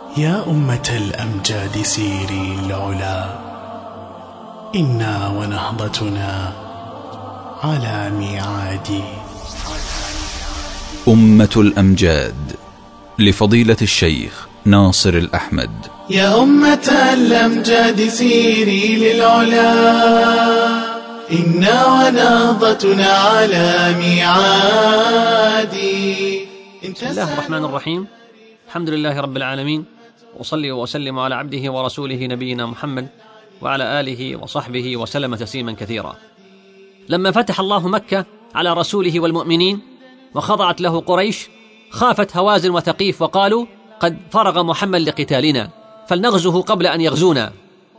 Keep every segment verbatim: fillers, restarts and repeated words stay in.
يا أمة الأمجاد سيري العلا، إنا ونهضتنا على ميعاد. أمة الأمجاد لفضيلة الشيخ ناصر الأحمد. يا أمة الأمجاد سيري للعلا، إنا ونهضتنا على ميعاد. بسم الله الرحمن الرحيم. الحمد لله رب العالمين، وصلي وسلم على عبده ورسوله نبينا محمد وعلى آله وصحبه وسلم تسليما كثيرا. لما فتح الله مكة على رسوله والمؤمنين وخضعت له قريش، خافت هوازن وثقيف وقالوا: قد فرغ محمد لقتالنا فلنغزه قبل أن يغزونا.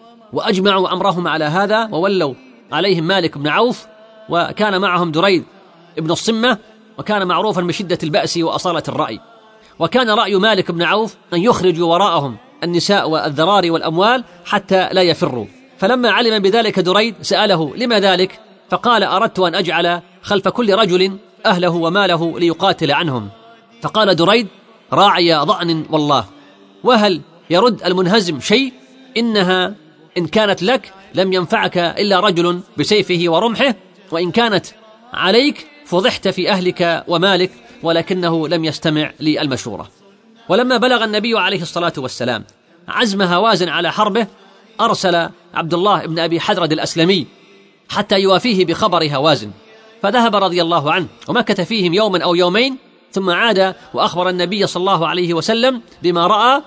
وأجمعوا أمرهم على هذا، وولوا عليهم مالك بن عوف، وكان معهم دريد ابن الصمة، وكان معروفا بشدة البأس وأصالة الرأي. وكان رأي مالك بن عوف أن يخرجوا وراءهم النساء والذراري والأموال حتى لا يفروا. فلما علم بذلك دريد سأله: لما ذلك؟ فقال: أردت أن أجعل خلف كل رجل أهله وماله ليقاتل عنهم. فقال دريد: راعي ضأن والله، وهل يرد المنهزم شيء؟ إنها إن كانت لك لم ينفعك إلا رجل بسيفه ورمحه، وإن كانت عليك فضحت في أهلك ومالك. ولكنه لم يستمع للمشورة. ولما بلغ النبي عليه الصلاة والسلام عزم هوازن على حربه، أرسل عبد الله بن أبي حدرد الأسلمي حتى يوافيه بخبر هوازن، فذهب رضي الله عنه ومكث فيهم يوما أو يومين، ثم عاد وأخبر النبي صلى الله عليه وسلم بما رأى،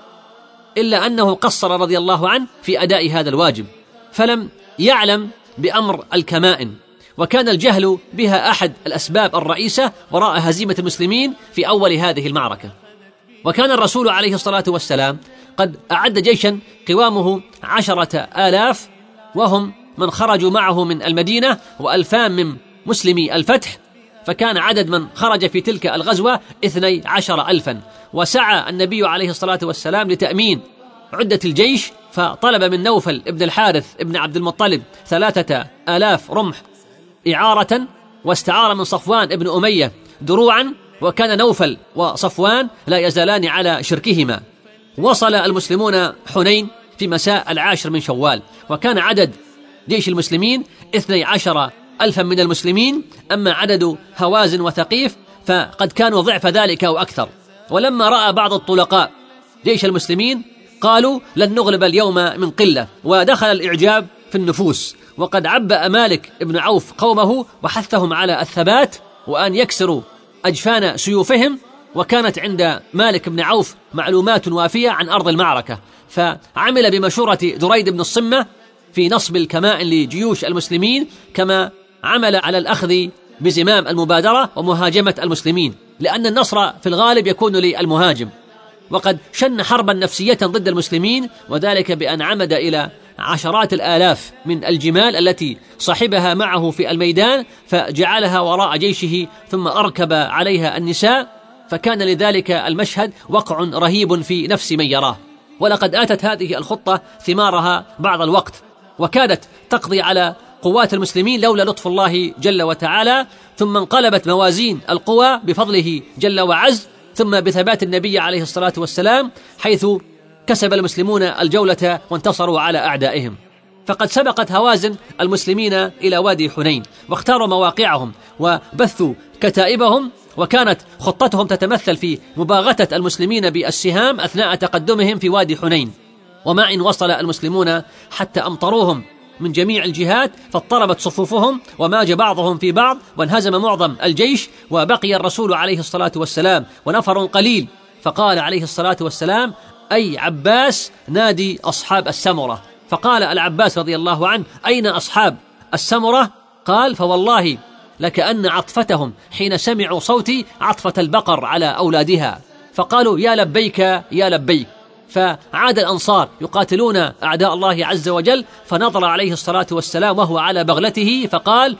إلا أنه قصر رضي الله عنه في أداء هذا الواجب، فلم يعلم بأمر الكمائن، وكان الجهل بها أحد الأسباب الرئيسة وراء هزيمة المسلمين في أول هذه المعركة. وكان الرسول عليه الصلاة والسلام قد أعد جيشا قوامه عشرة آلاف، وهم من خرجوا معه من المدينة، وألفان من مسلمي الفتح، فكان عدد من خرج في تلك الغزوة اثني عشر ألفا. وسعى النبي عليه الصلاة والسلام لتأمين عدة الجيش، فطلب من نوفل ابن الحارث ابن عبد المطلب ثلاثة آلاف رمح إعارة، واستعار من صفوان ابن أمية دروعا، وكان نوفل وصفوان لا يزالان على شركهما. وصل المسلمون حنين في مساء العاشر من شوال، وكان عدد جيش المسلمين اثني عشر ألفا من المسلمين، أما عدد هوازن وثقيف فقد كانوا ضعف ذلك أو أكثر. ولما رأى بعض الطلقاء جيش المسلمين قالوا: لن نغلب اليوم من قلة، ودخل الإعجاب في النفوس. وقد عبأ مالك بن عوف قومه وحثهم على الثبات وأن يكسروا أجفان سيوفهم، وكانت عند مالك بن عوف معلومات وافية عن أرض المعركة، فعمل بمشورة دريد بن الصمة في نصب الكمائن لجيوش المسلمين، كما عمل على الأخذ بزمام المبادرة ومهاجمة المسلمين، لأن النصر في الغالب يكون للمهاجم. وقد شن حربا نفسية ضد المسلمين، وذلك بأن عمد إلى عشرات الآلاف من الجمال التي صحبها معه في الميدان، فجعلها وراء جيشه، ثم أركب عليها النساء، فكان لذلك المشهد وقع رهيب في نفس من يراه. ولقد آتت هذه الخطة ثمارها بعض الوقت، وكادت تقضي على قوات المسلمين لولا لطف الله جل وتعالى، ثم انقلبت موازين القوى بفضله جل وعز، ثم بثبات النبي عليه الصلاة والسلام، حيث كسب المسلمون الجولة وانتصروا على أعدائهم. فقد سبقت هوازن المسلمين إلى وادي حنين، واختاروا مواقعهم وبثوا كتائبهم، وكانت خطتهم تتمثل في مباغتة المسلمين بالسهام أثناء تقدمهم في وادي حنين. وما إن وصل المسلمون حتى أمطروهم من جميع الجهات، فاضطربت صفوفهم وماج بعضهم في بعض، وانهزم معظم الجيش، وبقي الرسول عليه الصلاة والسلام ونفر قليل. فقال عليه الصلاة والسلام: أي عباس نادي أصحاب السمرة. فقال العباس رضي الله عنه: أين أصحاب السمرة؟ قال: فوالله لكأن عطفتهم حين سمعوا صوتي عطفة البقر على أولادها. فقالوا: يا لبيك يا لبيك. فعاد الأنصار يقاتلون أعداء الله عز وجل، فنظر عليه الصلاة والسلام وهو على بغلته فقال: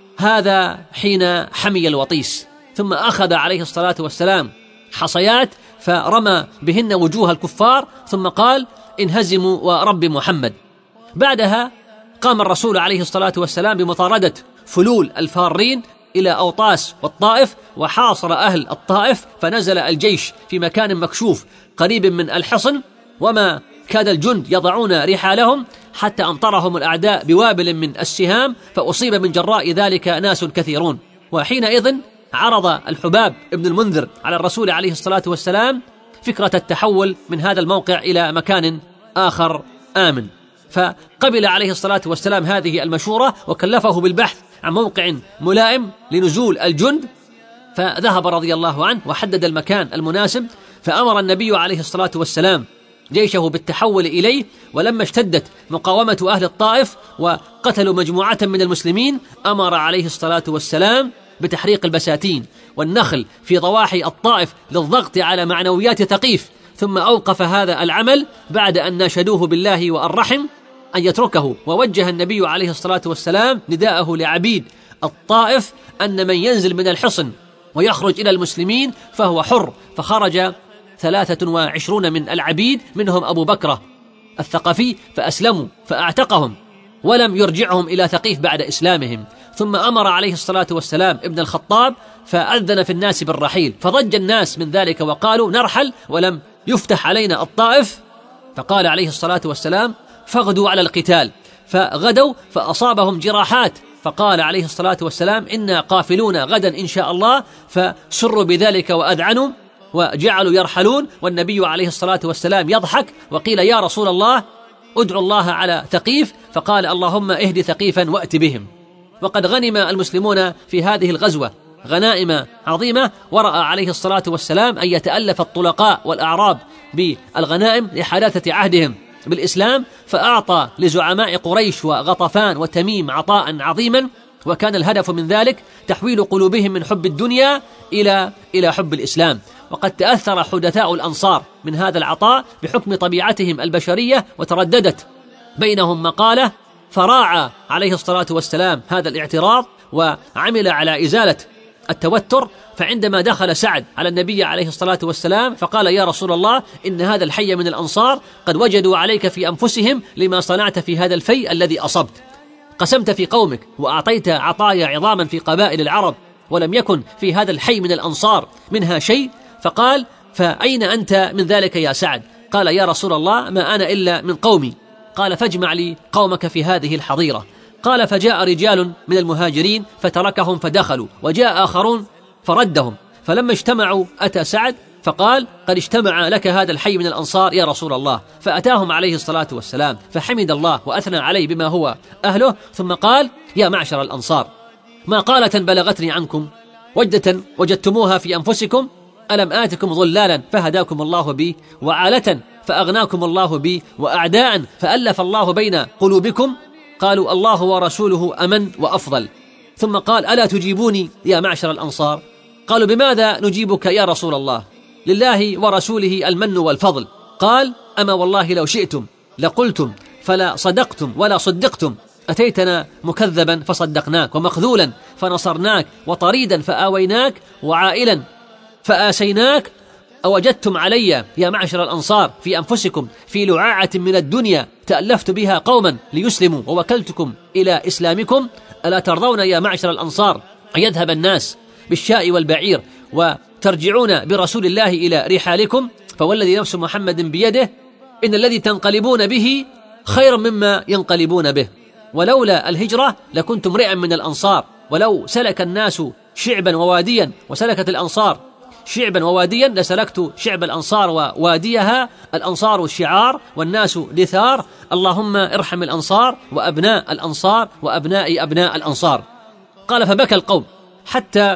هذا حين حمي الوطيس. ثم أخذ عليه الصلاة والسلام حصيات فرمى بهن وجوه الكفار، ثم قال: انهزموا ورب محمد. بعدها قام الرسول عليه الصلاة والسلام بمطاردة فلول الفارين إلى أوطاس والطائف، وحاصر أهل الطائف، فنزل الجيش في مكان مكشوف قريب من الحصن، وما كاد الجند يضعون رحالهم حتى أمطرهم الأعداء بوابل من السهام، فأصيب من جراء ذلك ناس كثيرون. وحينئذ عرض الحباب ابن المنذر على الرسول عليه الصلاة والسلام فكرة التحول من هذا الموقع إلى مكان آخر آمن، فقبل عليه الصلاة والسلام هذه المشورة وكلفه بالبحث عن موقع ملائم لنزول الجند، فذهب رضي الله عنه وحدد المكان المناسب، فأمر النبي عليه الصلاة والسلام جيشه بالتحول إليه. ولما اشتدت مقاومة أهل الطائف وقتلوا مجموعة من المسلمين، أمر عليه الصلاة والسلام بتحريق البساتين والنخل في ضواحي الطائف للضغط على معنويات ثقيف، ثم أوقف هذا العمل بعد أن ناشدوه بالله وأن رحم أن يتركه. ووجه النبي عليه الصلاة والسلام نداءه لعبيد الطائف أن من ينزل من الحصن ويخرج إلى المسلمين فهو حر، فخرج ثلاثة وعشرون من العبيد منهم أبو بكرة الثقفي فأسلموا فأعتقهم ولم يرجعهم إلى ثقيف بعد إسلامهم. ثم أمر عليه الصلاة والسلام ابن الخطاب فأذن في الناس بالرحيل، فضج الناس من ذلك وقالوا نرحل ولم يفتح علينا الطائف، فقال عليه الصلاة والسلام فغدوا على القتال، فغدوا فأصابهم جراحات، فقال عليه الصلاة والسلام إنا قافلون غدا إن شاء الله، فسروا بذلك وأذعنوا وجعلوا يرحلون، والنبي عليه الصلاة والسلام يضحك. وقيل يا رسول الله ادعو الله على ثقيف، فقال اللهم اهد ثقيفا وأت بهم. وقد غنم المسلمون في هذه الغزوة غنائم عظيمة، ورأى عليه الصلاة والسلام أن يتألف الطلقاء والأعراب بالغنائم لحداثة عهدهم بالإسلام، فأعطى لزعماء قريش وغطفان وتميم عطاء عظيما، وكان الهدف من ذلك تحويل قلوبهم من حب الدنيا إلى إلى حب الإسلام. وقد تأثر حدثاء الأنصار من هذا العطاء بحكم طبيعتهم البشرية، وترددت بينهم مقالة، فراعى عليه الصلاة والسلام هذا الاعتراض وعمل على إزالة التوتر. فعندما دخل سعد على النبي عليه الصلاة والسلام فقال يا رسول الله إن هذا الحي من الأنصار قد وجدوا عليك في أنفسهم لما صنعت في هذا الفيء الذي أصبت، قسمت في قومك وأعطيت عطايا عظاما في قبائل العرب، ولم يكن في هذا الحي من الأنصار منها شيء. فقال فأين أنت من ذلك يا سعد؟ قال يا رسول الله ما أنا إلا من قومي. قال فاجمع لي قومك في هذه الحظيرة. قال فجاء رجال من المهاجرين فتركهم فدخلوا، وجاء آخرون فردهم، فلما اجتمعوا أتى سعد فقال قد اجتمع لك هذا الحي من الأنصار يا رسول الله، فأتاهم عليه الصلاة والسلام فحمد الله وأثنى عليه بما هو أهله، ثم قال يا معشر الأنصار ما قالة بلغتني عنكم وجدة وجدتموها في أنفسكم، ألم آتكم ظلالا فهداكم الله بي، وعالة فأغناكم الله بي، وأعداء فألف الله بين قلوبكم؟ قالوا الله ورسوله أمن وأفضل. ثم قال ألا تجيبوني يا معشر الأنصار؟ قالوا بماذا نجيبك يا رسول الله؟ لله ورسوله المن والفضل. قال أما والله لو شئتم لقلتم فلا صدقتم ولا صدقتم، أتيتنا مكذبا فصدقناك، ومخذولا فنصرناك، وطريدا فآويناك، وعائلا فآسيناك. أوجدتم علي يا معشر الأنصار في أنفسكم في لعاعة من الدنيا تألفت بها قوما ليسلموا ووكلتكم إلى إسلامكم؟ ألا ترضون يا معشر الأنصار أن يذهب الناس بالشاء والبعير وترجعون برسول الله إلى رحالكم؟ فوالذي نفس محمد بيده إن الذي تنقلبون به خير مما ينقلبون به، ولولا الهجرة لكنت امرئا من الأنصار، ولو سلك الناس شعبا وواديا وسلكت الأنصار شعبا وواديا لسلكت شعب الأنصار وواديها. الأنصار الشعار والناس دثار، اللهم ارحم الأنصار وأبناء الأنصار وأبناء أبناء الأنصار. قال فبكى القوم حتى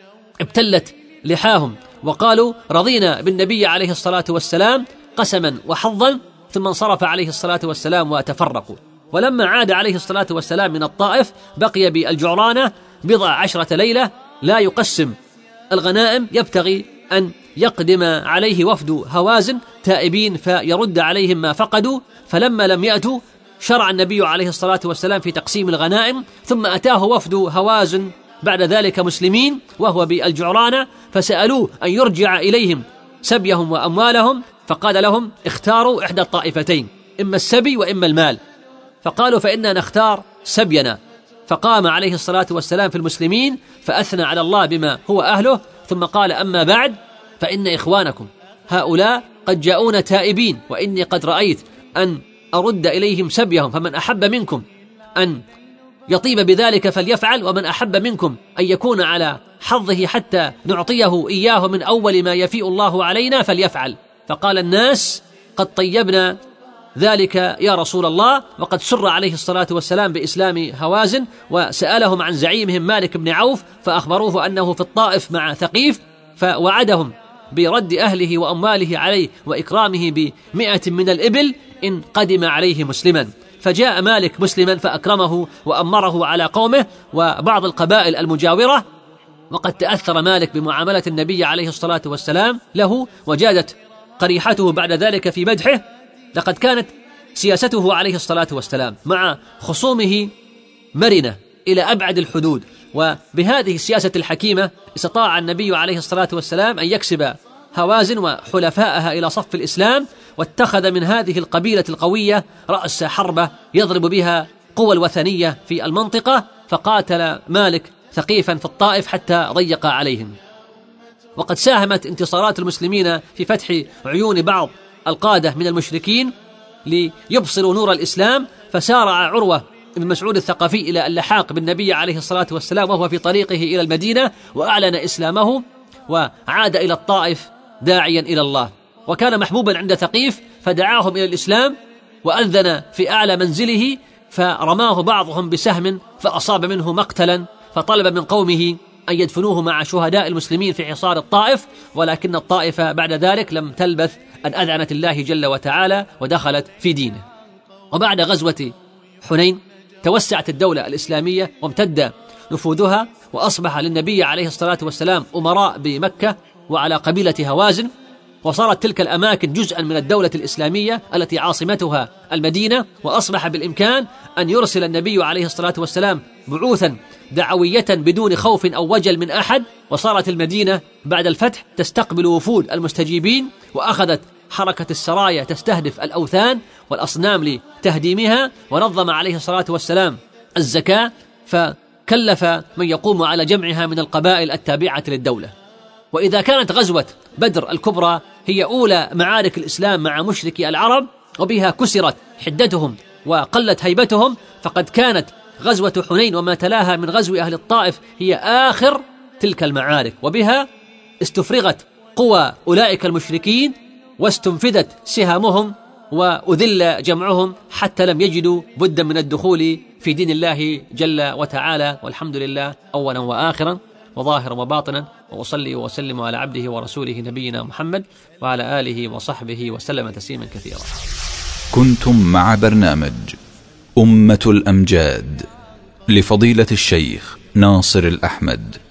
ابتلت لحاهم، وقالوا رضينا بالنبي عليه الصلاة والسلام قسما وحظا، ثم انصرف عليه الصلاة والسلام وتفرقوا. ولما عاد عليه الصلاة والسلام من الطائف بقي بالجعرانة بضع عشرة ليلة لا يقسم الغنائم، يبتغي أن يقدم عليه وفد هوازن تائبين فيرد عليهم ما فقدوا. فلما لم يأتوا شرع النبي عليه الصلاة والسلام في تقسيم الغنائم، ثم أتاه وفد هوازن بعد ذلك مسلمين وهو بالجعرانة، فسألوه أن يرجع إليهم سبيهم وأموالهم، فقال لهم اختاروا إحدى الطائفتين، إما السبي وإما المال. فقالوا فإنا نختار سبينا. فقام عليه الصلاة والسلام في المسلمين فأثنى على الله بما هو أهله، ثم قال أما بعد فإن إخوانكم هؤلاء قد جاءون تائبين، وإني قد رأيت أن أرد إليهم سبيهم، فمن أحب منكم أن يطيب بذلك فليفعل، ومن أحب منكم أن يكون على حظه حتى نعطيه إياه من أول ما يفيء الله علينا فليفعل. فقال الناس: قد طيبنا ذلك يا رسول الله. وقد سر عليه الصلاة والسلام بإسلام هوازن، وسألهم عن زعيمهم مالك بن عوف، فأخبروه أنه في الطائف مع ثقيف، فوعدهم برد أهله وأمواله عليه وإكرامه بمئة من الإبل إن قدم عليه مسلما. فجاء مالك مسلما فأكرمه وأمره على قومه وبعض القبائل المجاورة، وقد تأثر مالك بمعاملة النبي عليه الصلاة والسلام له، وجادت قريحته بعد ذلك في مدحه. لقد كانت سياسته عليه الصلاة والسلام مع خصومه مرنة إلى أبعد الحدود، وبهذه السياسة الحكيمة استطاع النبي عليه الصلاة والسلام أن يكسب هوازن وحلفائها إلى صف الإسلام، واتخذ من هذه القبيلة القوية رأس حربة يضرب بها قوى الوثنية في المنطقة. فقاتل مالك ثقيفا في الطائف حتى ضيق عليهم. وقد ساهمت انتصارات المسلمين في فتح عيون بعض القادة من المشركين ليبصروا نور الإسلام، فسارع عروة بن مسعود الثقفي إلى اللحاق بالنبي عليه الصلاة والسلام وهو في طريقه إلى المدينة، وأعلن إسلامه وعاد إلى الطائف داعيا إلى الله. وكان محبوبا عند ثقيف فدعاهم إلى الإسلام، وأذن في أعلى منزله، فرماه بعضهم بسهم فأصاب منه مقتلا، فطلب من قومه أن يدفنوه مع شهداء المسلمين في حصار الطائف. ولكن الطائف بعد ذلك لم تلبث أن أذعنت الله جل وتعالى ودخلت في دينه. وبعد غزوة حنين توسعت الدولة الإسلامية وامتد نفوذها، وأصبح للنبي عليه الصلاة والسلام أمراء بمكة وعلى قبيلة هوازن، وصارت تلك الأماكن جزءا من الدولة الإسلامية التي عاصمتها المدينة. وأصبح بالإمكان أن يرسل النبي عليه الصلاة والسلام بعوثا دعوية بدون خوف أو وجل من أحد. وصارت المدينة بعد الفتح تستقبل وفود المستجيبين، وأخذت حركة السرايا تستهدف الأوثان والأصنام لتهديمها. ونظم عليه الصلاة والسلام الزكاة، فكلف من يقوم على جمعها من القبائل التابعة للدولة. وإذا كانت غزوة بدر الكبرى هي أولى معارك الإسلام مع مشركي العرب، وبها كسرت حدتهم وقلت هيبتهم، فقد كانت غزوة حنين وما تلاها من غزو أهل الطائف هي آخر تلك المعارك، وبها استفرغت قوى أولئك المشركين واستنفذت سهامهم وأذل جمعهم حتى لم يجدوا بدا من الدخول في دين الله جل وتعالى. والحمد لله أولا وآخرا وظاهرا وباطنا، وأصلي وأسلم على عبده ورسوله نبينا محمد وعلى آله وصحبه وسلم تسليما كثيرا. كنتم مع برنامج أمة الأمجاد لفضيلة الشيخ ناصر الأحمد.